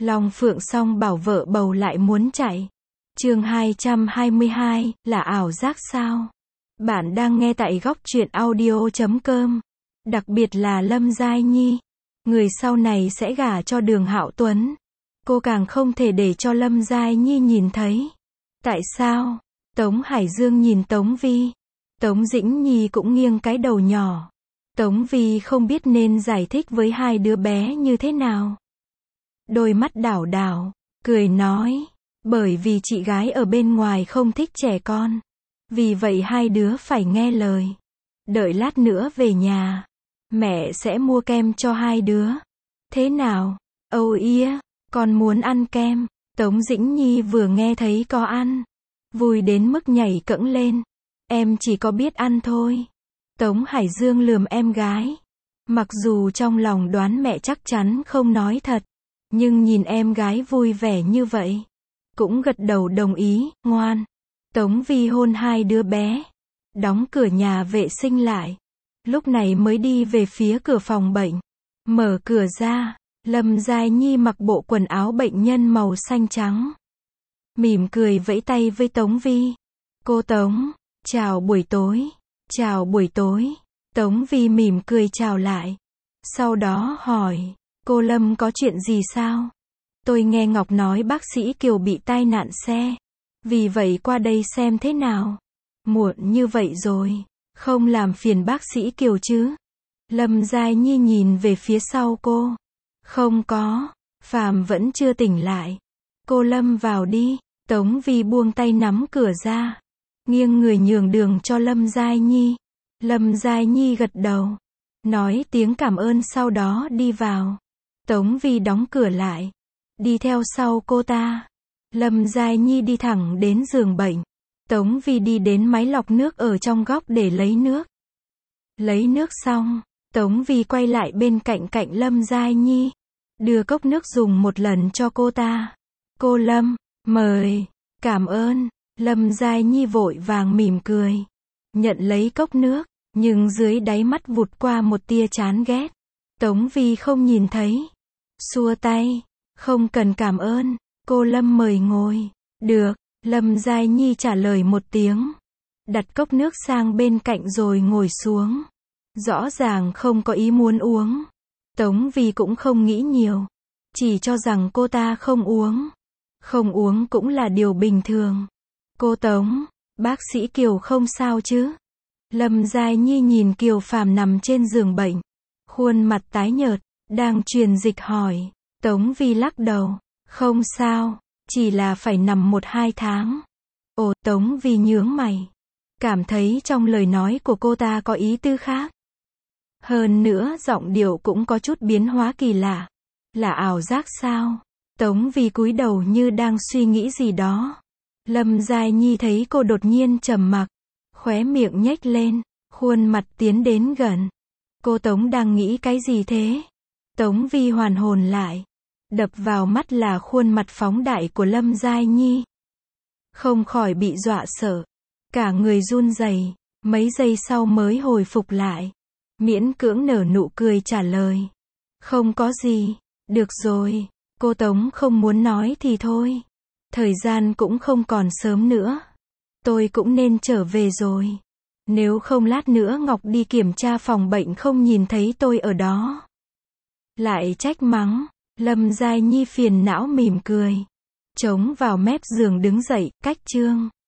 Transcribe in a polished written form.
Long Phượng song bảo vợ bầu lại muốn chạy. Chương 222, là ảo giác sao? Bạn đang nghe tại góc truyện audio.com. Đặc biệt là Lâm Giai Nhi, người sau này sẽ gả cho Đường Hạo Tuấn. Cô càng không thể để cho Lâm Giai Nhi nhìn thấy. Tại sao? Tống Hải Dương nhìn Tống Vi. Tống Dĩnh Nhi cũng nghiêng cái đầu nhỏ. Tống Vi không biết nên giải thích với hai đứa bé như thế nào. Đôi mắt đảo đảo, cười nói, bởi vì chị gái ở bên ngoài không thích trẻ con. Vì vậy hai đứa phải nghe lời. Đợi lát nữa về nhà, mẹ sẽ mua kem cho hai đứa. Thế nào? Âu ia, con muốn ăn kem. Tống Dĩnh Nhi vừa nghe thấy có ăn, vui đến mức nhảy cẫng lên. Em chỉ có biết ăn thôi. Tống Hải Dương lườm em gái. Mặc dù trong lòng đoán mẹ chắc chắn không nói thật, nhưng nhìn em gái vui vẻ như vậy, cũng gật đầu đồng ý, ngoan. Tống Vi hôn hai đứa bé, đóng cửa nhà vệ sinh lại. Lúc này mới đi về phía cửa phòng bệnh. Mở cửa ra, Lâm Giai Nhi mặc bộ quần áo bệnh nhân màu xanh trắng. Mỉm cười vẫy tay với Tống Vi. Cô Tống, chào buổi tối. Chào buổi tối. Tống Vi mỉm cười chào lại. Sau đó hỏi, cô Lâm có chuyện gì sao? Tôi nghe Ngọc nói bác sĩ Kiều bị tai nạn xe. Vì vậy qua đây xem thế nào. Muộn như vậy rồi, không làm phiền bác sĩ Kiều chứ? Lâm Giai Nhi nhìn về phía sau cô. Không có, Phạm vẫn chưa tỉnh lại. Cô Lâm vào đi. Tống Vi buông tay nắm cửa ra, nghiêng người nhường đường cho Lâm Giai Nhi. Lâm Giai Nhi gật đầu, nói tiếng cảm ơn sau đó đi vào. Tống Vi đóng cửa lại, đi theo sau cô ta. Lâm Giai Nhi đi thẳng đến giường bệnh. Tống Vi đi đến máy lọc nước ở trong góc để lấy nước. Lấy nước xong, Tống Vi quay lại bên cạnh Lâm Giai Nhi, đưa cốc nước dùng một lần cho cô ta. Cô Lâm, mời. Cảm ơn. Lâm Giai Nhi vội vàng mỉm cười, nhận lấy cốc nước, nhưng dưới đáy mắt vụt qua một tia chán ghét. Tống Vi không nhìn thấy, xua tay, không cần cảm ơn, cô Lâm mời ngồi. Được. Lâm Giai Nhi trả lời một tiếng, đặt cốc nước sang bên cạnh rồi ngồi xuống. Rõ ràng không có ý muốn uống. Tống Vi cũng không nghĩ nhiều, chỉ cho rằng cô ta không uống. Không uống cũng là điều bình thường. Cô Tống, bác sĩ Kiều không sao chứ? Lâm Giai Nhi nhìn Kiều Phàm nằm trên giường bệnh, khuôn mặt tái nhợt, đang truyền dịch hỏi. Tống Vi lắc đầu, không sao, chỉ là phải nằm 1-2 tháng. Ồ, Tống Vi nhướng mày, cảm thấy trong lời nói của cô ta có ý tư khác. Hơn nữa giọng điệu cũng có chút biến hóa kỳ lạ. Là ảo giác sao? Tống Vi cúi đầu như đang suy nghĩ gì đó. Lâm Giai Nhi thấy cô đột nhiên trầm mặc, khóe miệng nhếch lên, khuôn mặt tiến đến gần. Cô Tống đang nghĩ cái gì thế? Tống Vi hoàn hồn lại. Đập vào mắt là khuôn mặt phóng đại của Lâm Giai Nhi. Không khỏi bị dọa sợ, cả người run rẩy, mấy giây sau mới hồi phục lại. Miễn cưỡng nở nụ cười trả lời. Không có gì, được rồi. Cô Tống không muốn nói thì thôi. Thời gian cũng không còn sớm nữa. Tôi cũng nên trở về rồi. Nếu không lát nữa Ngọc đi kiểm tra phòng bệnh không nhìn thấy tôi ở đó, lại trách mắng. Lâm Giai Nhi phiền não mỉm cười, chống vào mép giường đứng dậy, cách chương.